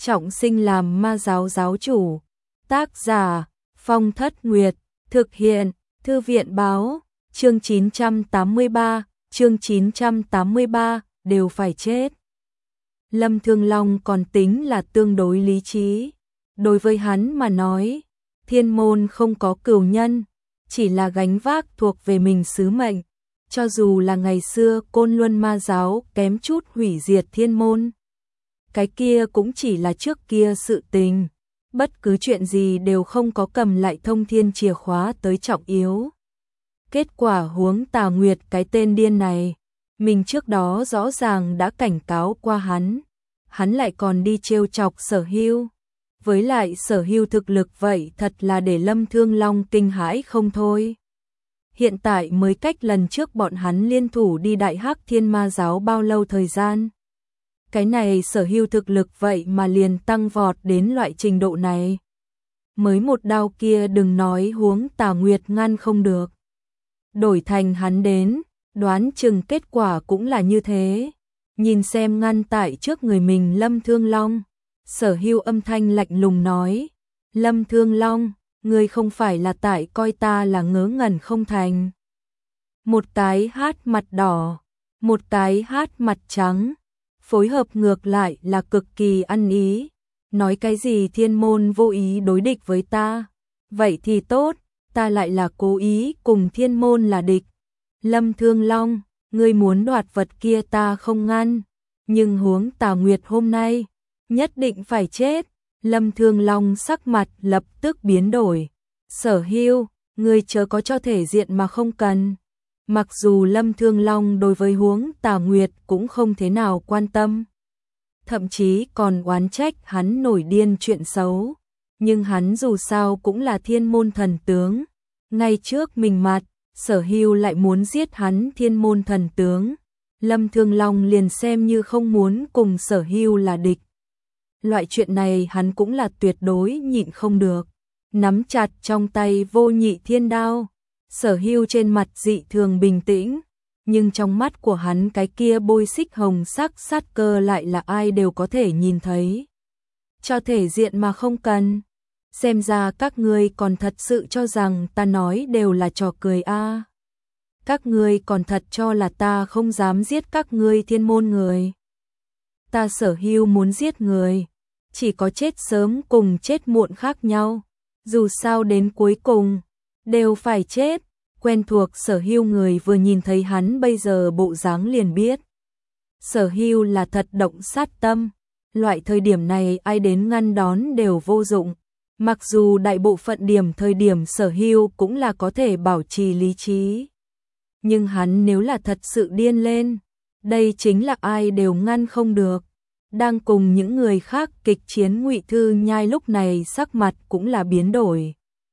trọng sinh làm ma giáo giáo chủ. Tác giả Phong Thất Nguyệt, thực hiện Thư viện báo. Chương 983, đều phải chết. Lâm Thương Long còn tính là tương đối lý trí. Đối với hắn mà nói, thiên môn không có cửu nhân, chỉ là gánh vác thuộc về mình sứ mệnh. Cho dù là ngày xưa Côn Luân ma giáo kém chút hủy diệt thiên môn, cái kia cũng chỉ là trước kia sự tình. Bất cứ chuyện gì đều không có cầm lại thông thiên chìa khóa tới trọng yếu. Kết quả huống Tà Nguyệt cái tên điên này, mình trước đó rõ ràng đã cảnh cáo qua hắn lại còn đi trêu chọc Sở Hưu. Với lại Sở Hưu thực lực vậy thật là để Lâm Thương Long kinh hãi không thôi. Hiện tại mới cách lần trước bọn hắn liên thủ đi Đại Hắc Thiên Ma giáo bao lâu thời gian. Cái này Sở Hưu thực lực vậy mà liền tăng vọt đến loại trình độ này. Mới một đao kia đừng nói huống Tà Nguyệt ngăn không được. Đổi thành hắn đến, đoán chừng kết quả cũng là như thế. Nhìn xem ngăn tại trước người mình Lâm Thương Long, Sở Hưu âm thanh lạnh lùng nói, Lâm Thương Long, ngươi không phải là tại coi ta là ngớ ngẩn không thành. Một cái hát mặt đỏ, một cái hát mặt trắng, phối hợp ngược lại là cực kỳ ăn ý. Nói cái gì thiên môn vô ý đối địch với ta, vậy thì tốt, ta lại là cố ý cùng thiên môn là địch. Lâm Thương Long, ngươi muốn đoạt vật kia ta không ngăn, nhưng huống Tà Nguyệt hôm nay, nhất định phải chết. Lâm Thương Long sắc mặt lập tức biến đổi. Sở Hưu, ngươi chớ có cho thể diện mà không cần. Mặc dù Lâm Thương Long đối với huống Tà Nguyệt cũng không thế nào quan tâm, thậm chí còn oán trách hắn nổi điên chuyện xấu, nhưng hắn dù sao cũng là thiên môn thần tướng. Ngay trước mình mặt, Sở Hưu lại muốn giết hắn thiên môn thần tướng. Lâm Thương Long liền xem như không muốn cùng Sở Hưu là địch. Loại chuyện này hắn cũng là tuyệt đối nhịn không được. Nắm chặt trong tay Vô Nhị Thiên Đao, Sở Hưu trên mặt dị thường bình tĩnh, nhưng trong mắt của hắn cái kia bôi xích hồng sắc sát cơ lại là ai đều có thể nhìn thấy. Cho thể diện mà không cần. Xem ra các ngươi còn thật sự cho rằng ta nói đều là trò cười a. Các ngươi còn thật cho là ta không dám giết các ngươi thiên môn người. Ta Sở Hưu muốn giết người, chỉ có chết sớm cùng chết muộn khác nhau. Dù sao đến cuối cùng, đều phải chết. Quen thuộc Sở Hưu người vừa nhìn thấy hắn bây giờ bộ dáng liền biết. Sở Hưu là thật động sát tâm. Loại thời điểm này ai đến ngăn đón đều vô dụng. Mặc dù đại bộ phận thời điểm Sở Hưu cũng là có thể bảo trì lý trí. Nhưng hắn nếu là thật sự điên lên, đây chính là ai đều ngăn không được. Đang cùng những người khác kịch chiến Ngụy Thư Nhai lúc này sắc mặt cũng là biến đổi.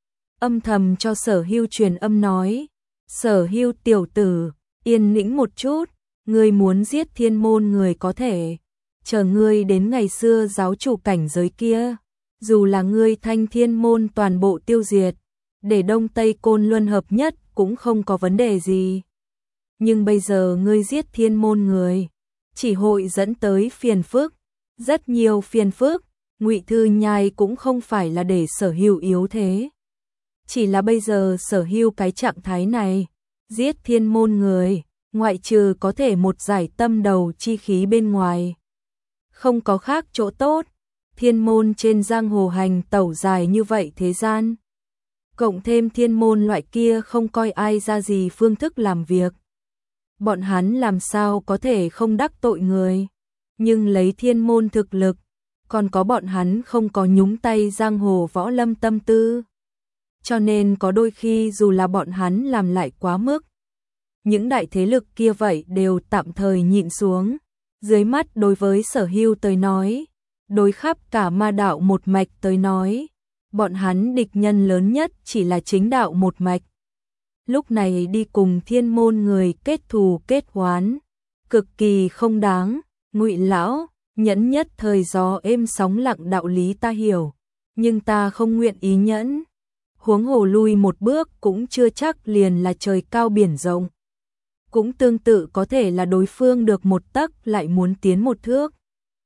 Âm thầm cho Sở Hưu truyền âm nói, Sở Hưu tiểu tử, yên tĩnh một chút, ngươi muốn giết thiên môn người có thể, chờ ngươi đến ngày xưa giáo chủ cảnh giới kia, dù là ngươi thanh thiên môn toàn bộ tiêu diệt, để Đông Tây Côn Luân hợp nhất cũng không có vấn đề gì. Nhưng bây giờ ngươi giết thiên môn người, chỉ hội dẫn tới phiền phức, rất nhiều phiền phức. Ngụy Thư Nhai cũng không phải là để Sở Hưu yếu thế. Chỉ là bây giờ Sở Hưu cái trạng thái này, giết thiên môn người, ngoại trừ có thể một giải tâm đầu chi khí bên ngoài, không có khác chỗ tốt. Thiên môn trên giang hồ hành tẩu dài như vậy thế gian, cộng thêm thiên môn loại kia không coi ai ra gì phương thức làm việc, bọn hắn làm sao có thể không đắc tội người. Nhưng lấy thiên môn thực lực, còn có bọn hắn không có nhúng tay giang hồ võ lâm tâm tư. Cho nên có đôi khi dù là bọn hắn làm lại quá mức, những đại thế lực kia vậy đều tạm thời nhịn xuống. Dưới mắt đối với Sở Hưu tới nói, đối khắp cả ma đạo một mạch tới nói, bọn hắn địch nhân lớn nhất chỉ là chính đạo một mạch. Lúc này đi cùng thiên môn người kết thù kết oán, cực kỳ không đáng. Ngụy lão, nhẫn nhất thời gió êm sóng lặng đạo lý ta hiểu, nhưng ta không nguyện ý nhẫn. Huống hồ lui một bước cũng chưa chắc liền là trời cao biển rộng. Cũng tương tự có thể là đối phương được một tấc lại muốn tiến một thước.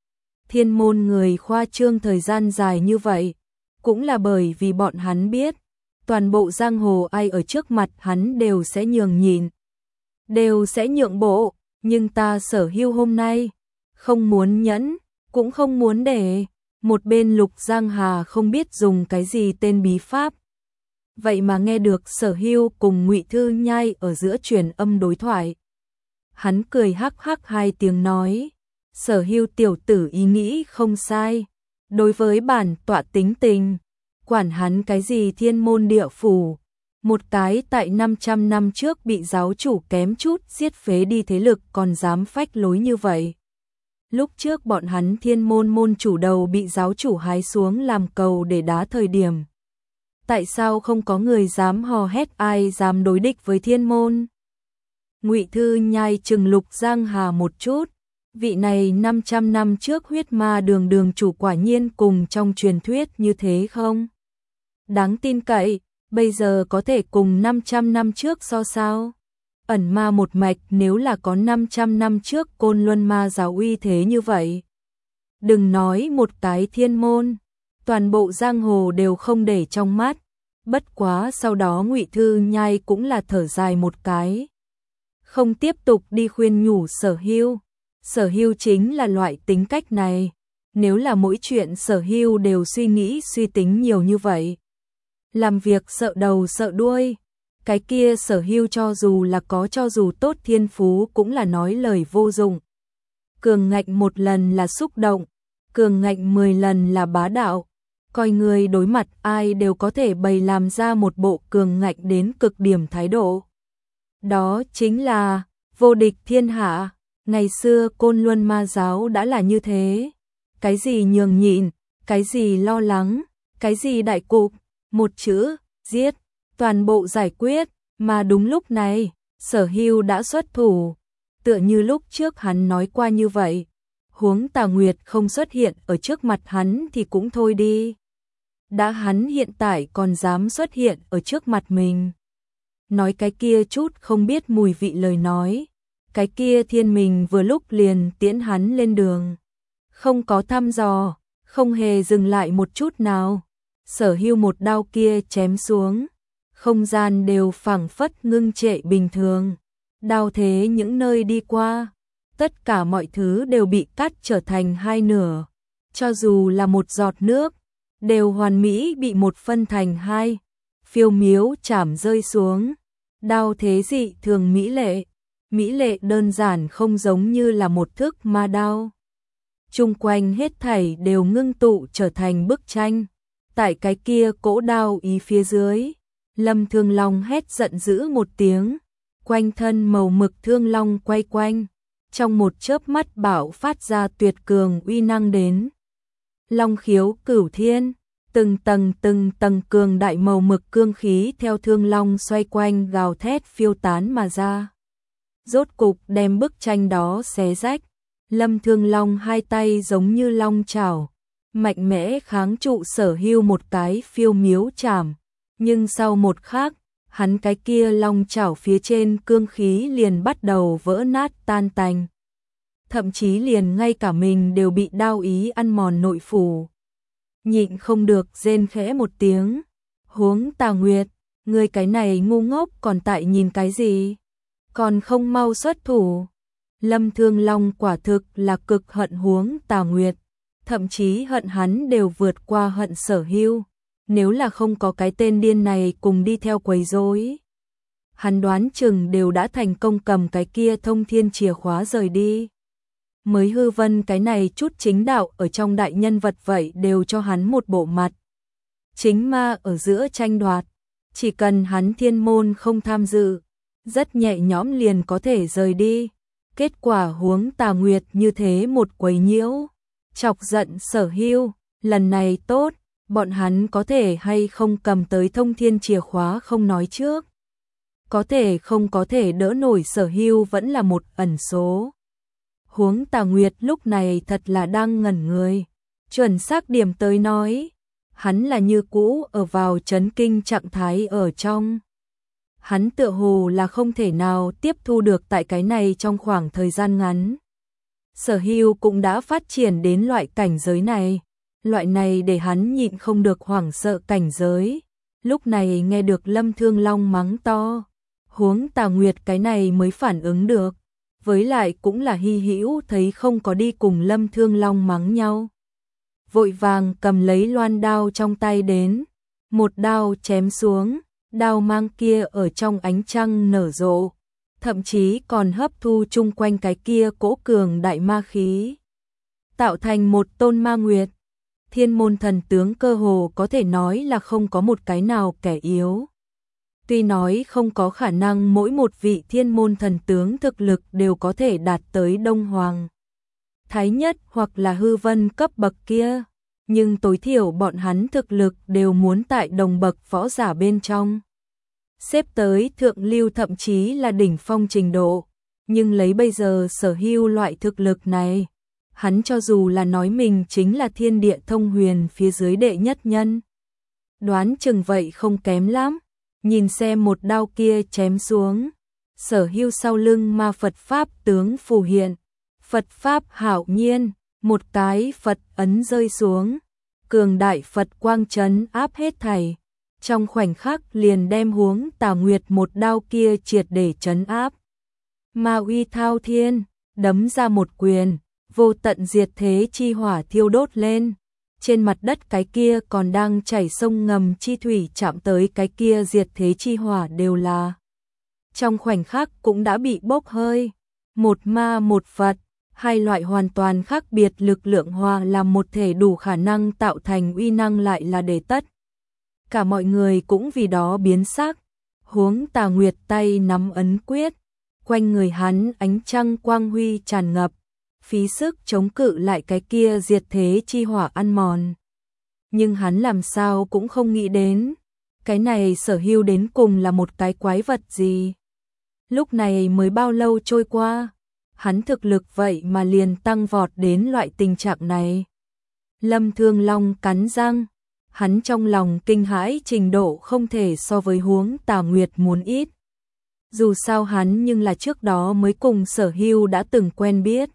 Thiên môn người khoa trương thời gian dài như vậy, cũng là bởi vì bọn hắn biết, toàn bộ giang hồ ai ở trước mặt hắn đều sẽ nhường nhịn, đều sẽ nhượng bộ, nhưng ta Sở Hưu hôm nay, không muốn nhẫn, cũng không muốn để một bên Lục Giang Hà không biết dùng cái gì tên bí pháp. Vậy mà nghe được Sở Hưu cùng Ngụy Thư Nhai ở giữa truyền âm đối thoại. Hắn cười hắc hắc hai tiếng nói, Sở Hưu tiểu tử ý nghĩ không sai, đối với bản tọa tính tình, quản hắn cái gì thiên môn địa phủ, một cái tại 500 năm trước bị giáo chủ kém chút giết phế đi thế lực còn dám phách lối như vậy. Lúc trước bọn hắn thiên môn môn chủ đầu bị giáo chủ hái xuống làm cầu để đá thời điểm. Tại sao không có người dám hò hét, ai dám đối địch với thiên môn? Ngụy Thư Nhai chừng Lục Giang Hà một chút, vị này 500 năm trước huyết ma đường đường chủ quả nhiên cùng trong truyền thuyết như thế không? Đáng tin cậy, bây giờ có thể cùng 500 năm trước so sao? Ẩn ma một mạch nếu là có 500 năm trước Côn Luân ma giáo uy thế như vậy. Đừng nói một cái thiên môn, toàn bộ giang hồ đều không để trong mắt. Bất quá sau đó Ngụy Thư Nhai cũng là thở dài một cái. Không tiếp tục đi khuyên nhủ Sở Hưu. Sở Hưu chính là loại tính cách này. Nếu là mỗi chuyện Sở Hưu đều suy nghĩ suy tính nhiều như vậy. Làm việc sợ đầu sợ đuôi. Cái kia Sở Hưu cho dù là có cho dù tốt thiên phú cũng là nói lời vô dụng. Cường ngạnh một lần là xúc động, cường ngạnh 10 lần là bá đạo. Coi người đối mặt ai đều có thể bày làm ra một bộ cường ngạnh đến cực điểm thái độ. Đó chính là vô địch thiên hạ. Ngày xưa Côn Luân ma giáo đã là như thế. Cái gì nhường nhịn, cái gì lo lắng, cái gì đại cục, một chữ, giết, toàn bộ giải quyết. Mà đúng lúc này, Sở Hưu đã xuất thủ. Tựa như lúc trước hắn nói qua như vậy. Huống Tà Nguyệt không xuất hiện ở trước mặt hắn thì cũng thôi đi. Đã hắn hiện tại còn dám xuất hiện ở trước mặt mình. Nói cái kia chút không biết mùi vị lời nói. Cái kia thiên mình vừa lúc liền tiễn hắn lên đường. Không có thăm dò, không hề dừng lại một chút nào. Sở Hưu một đao kia chém xuống. Không gian đều phảng phất ngưng trệ bình thường. Đao thế những nơi đi qua. Tất cả mọi thứ đều bị cắt trở thành hai nửa. Cho dù là một giọt nước, đều hoàn mỹ bị một phân thành hai. Phiêu miếu chảm rơi xuống. Đao thế dị thường mỹ lệ. Mỹ lệ đơn giản không giống như là một thước ma đao. Chung quanh hết thảy đều ngưng tụ trở thành bức tranh. Tại cái kia cỗ đao ý phía dưới, Lâm Thương Long hét giận dữ một tiếng. Quanh thân màu mực thương long quay quanh. Trong một chớp mắt bạo phát ra tuyệt cường uy năng đến. Long khiếu cửu thiên, từng tầng cường đại màu mực cương khí theo thương long xoay quanh gào thét phiêu tán mà ra. Rốt cục đem bức tranh đó xé rách. Lâm Thương Long hai tay giống như long chảo, mạnh mẽ kháng trụ Sở Hưu một cái phiêu miếu chảm. Nhưng sau một khắc, hắn cái kia long chảo phía trên cương khí liền bắt đầu vỡ nát tan tành. Thậm chí liền ngay cả mình đều bị đao ý ăn mòn nội phủ. Nhịn không được rên khẽ một tiếng. Huống Tà Nguyệt, ngươi cái này ngu ngốc còn tại nhìn cái gì? Còn không mau xuất thủ. Lâm Thương Long quả thực là cực hận Huống Tà Nguyệt. Thậm chí hận hắn đều vượt qua hận Sở Hưu. Nếu là không có cái tên điên này cùng đi theo quấy rối, hắn đoán chừng đều đã thành công cầm cái kia thông thiên chìa khóa rời đi. Mới hư vân cái này chút chính đạo ở trong đại nhân vật vậy đều cho hắn một bộ mặt. Chính ma ở giữa tranh đoạt, chỉ cần hắn thiên môn không tham dự, rất nhẹ nhõm liền có thể rời đi. Kết quả Huống Tà Nguyệt như thế một quấy nhiễu, chọc giận Sở Hưu. Lần này tốt, bọn hắn có thể hay không cầm tới thông thiên chìa khóa không nói trước. Có thể không có thể đỡ nổi Sở Hưu vẫn là một ẩn số. Huống Tà Nguyệt lúc này thật là đang ngẩn người. Chuẩn xác điểm tới nói, hắn là như cũ ở vào chấn kinh trạng thái ở trong. Hắn tựa hồ là không thể nào tiếp thu được tại cái này trong khoảng thời gian ngắn. Sở Hưu cũng đã phát triển đến loại cảnh giới này. Loại này để hắn nhịn không được hoảng sợ cảnh giới. Lúc này nghe được Lâm Thương Long mắng to, huống Tà Nguyệt cái này mới phản ứng được. Với lại cũng là hy hữu thấy không có đi cùng Lâm Thương Long mắng nhau. Vội vàng cầm lấy loan đao trong tay đến, một đao chém xuống, đao mang kia ở trong ánh trăng nở rộ, thậm chí còn hấp thu chung quanh cái kia cỗ cường đại ma khí, tạo thành một tôn ma nguyệt. Thiên môn thần tướng cơ hồ có thể nói là không có một cái nào kẻ yếu. Tuy nói không có khả năng mỗi một vị thiên môn thần tướng thực lực đều có thể đạt tới Đông Hoàng Thái Nhất hoặc là hư vân cấp bậc kia, nhưng tối thiểu bọn hắn thực lực đều muốn tại đồng bậc võ giả bên trong. Xếp tới thượng lưu thậm chí là đỉnh phong trình độ, nhưng lấy bây giờ Sở Hưu loại thực lực này, hắn cho dù là nói mình chính là thiên địa thông huyền phía dưới đệ nhất nhân, đoán chừng vậy không kém lắm. Nhìn xem một đao kia chém xuống, Sở Hưu sau lưng ma Phật Pháp tướng phù hiện, Phật Pháp hạo nhiên, một cái Phật ấn rơi xuống, cường đại Phật quang trấn áp hết thảy, trong khoảnh khắc liền đem huống Tà Nguyệt một đao kia triệt để trấn áp. Ma uy thao thiên, đấm ra một quyền, vô tận diệt thế chi hỏa thiêu đốt lên. Trên mặt đất cái kia còn đang chảy sông ngầm chi thủy chạm tới cái kia diệt thế chi hỏa đều là trong khoảnh khắc cũng đã bị bốc hơi. Một ma một Phật, hai loại hoàn toàn khác biệt lực lượng hòa làm một thể đủ khả năng tạo thành uy năng lại là để tất. Cả mọi người cũng vì đó biến sắc. Huống Tà Nguyệt tay nắm ấn quyết, quanh người hắn ánh trăng quang huy tràn ngập, phí sức chống cự lại cái kia diệt thế chi hỏa ăn mòn. Nhưng hắn làm sao cũng không nghĩ đến, cái này Sở Hưu đến cùng là một cái quái vật gì. Lúc này mới bao lâu trôi qua, hắn thực lực vậy mà liền tăng vọt đến loại tình trạng này. Lâm Thương Long cắn răng, hắn trong lòng kinh hãi trình độ không thể so với huống Tà Nguyệt muốn ít. Dù sao hắn nhưng là trước đó mới cùng Sở Hưu đã từng quen biết.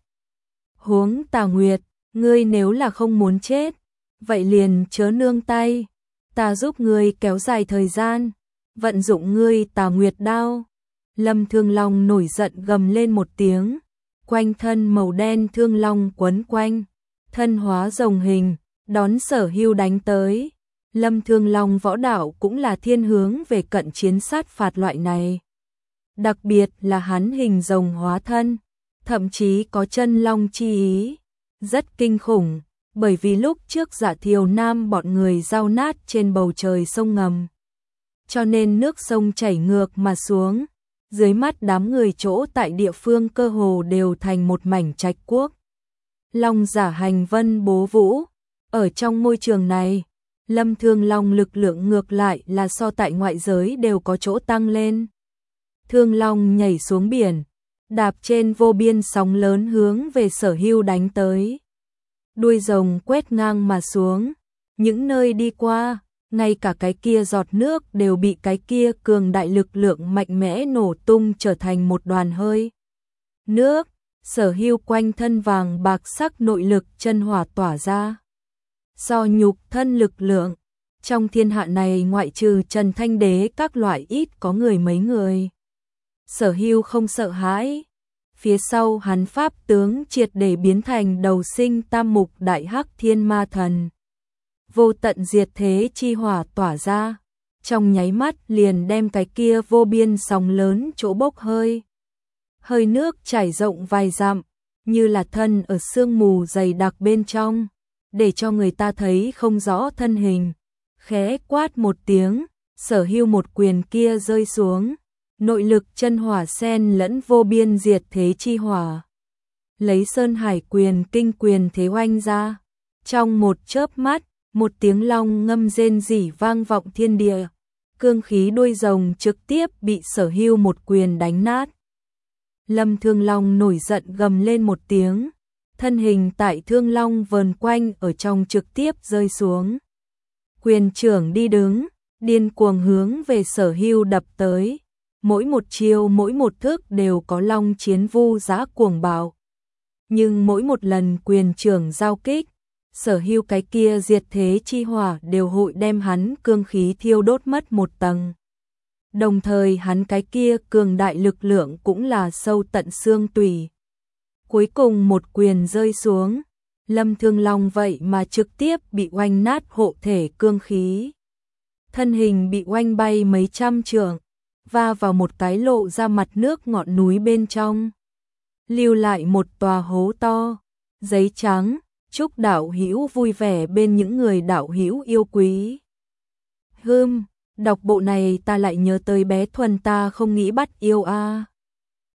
Huống Tà Nguyệt, ngươi nếu là không muốn chết, vậy liền chớ nương tay, ta giúp ngươi kéo dài thời gian, vận dụng ngươi Tà Nguyệt đao. Lâm Thương Long nổi giận gầm lên một tiếng, quanh thân màu đen thương long quấn quanh, thân hóa rồng hình, đón Sở Hưu đánh tới. Lâm Thương Long võ đạo cũng là thiên hướng về cận chiến sát phạt loại này. Đặc biệt là hắn hình rồng hóa thân, thậm chí có chân long chi ý, rất kinh khủng, bởi vì lúc trước Dạ Thiều Nam bọn người giao nát trên bầu trời sông ngầm. Cho nên nước sông chảy ngược mà xuống, dưới mắt đám người chỗ tại địa phương cơ hồ đều thành một mảnh trạch quốc. Long giả hành vân bố vũ, ở trong môi trường này, Lâm Thương Long lực lượng ngược lại là so tại ngoại giới đều có chỗ tăng lên. Thương Long nhảy xuống biển, đạp trên vô biên sóng lớn hướng về Sở Hưu đánh tới. Đuôi rồng quét ngang mà xuống, những nơi đi qua, ngay cả cái kia giọt nước đều bị cái kia cường đại lực lượng mạnh mẽ nổ tung trở thành một đoàn hơi nước. Sở Hưu quanh thân vàng bạc sắc nội lực chân hỏa tỏa ra. Do nhục thân lực lượng, trong thiên hạ này ngoại trừ Trần Thanh Đế các loại ít có người mấy người. Sở Hưu không sợ hãi, phía sau hắn pháp tướng triệt để biến thành đầu sinh tam mục đại hắc thiên ma thần. Vô tận diệt thế chi hỏa tỏa ra, trong nháy mắt liền đem cái kia vô biên sóng lớn chỗ bốc hơi. Hơi nước trải rộng vài dặm, như là thân ở sương mù dày đặc bên trong, để cho người ta thấy không rõ thân hình. Khẽ quát một tiếng, Sở Hưu một quyền kia rơi xuống, nội lực chân hỏa xen lẫn vô biên diệt thế chi hỏa. Lấy Sơn Hải quyền kinh quyền thế oanh ra, trong một chớp mắt, một tiếng long ngâm rên rỉ vang vọng thiên địa, cương khí đuôi rồng trực tiếp bị Sở Hưu một quyền đánh nát. Lâm Thương Long nổi giận gầm lên một tiếng, thân hình tại Thương Long vờn quanh ở trong trực tiếp rơi xuống. Quyền trưởng đi đứng, điên cuồng hướng về Sở Hưu đập tới, mỗi một chiêu mỗi một thức đều có long chiến vu giá cuồng bạo. Nhưng mỗi một lần quyền trưởng giao kích, sở hữu cái kia diệt thế chi hỏa đều hội đem hắn cương khí thiêu đốt mất một tầng. Đồng thời hắn cái kia cường đại lực lượng cũng là sâu tận xương tủy. Cuối cùng một quyền rơi xuống, Lâm Thương Long vậy mà trực tiếp bị oanh nát hộ thể cương khí. Thân hình bị oanh bay mấy trăm trượng, va vào một cái lộ ra mặt nước ngọn núi bên trong. Lưu lại một tòa hố to, giấy trắng, chúc đạo hữu vui vẻ bên những người đạo hữu yêu quý. Đọc bộ này ta lại nhớ tới bé Thuần ta không nghĩ bắt yêu a.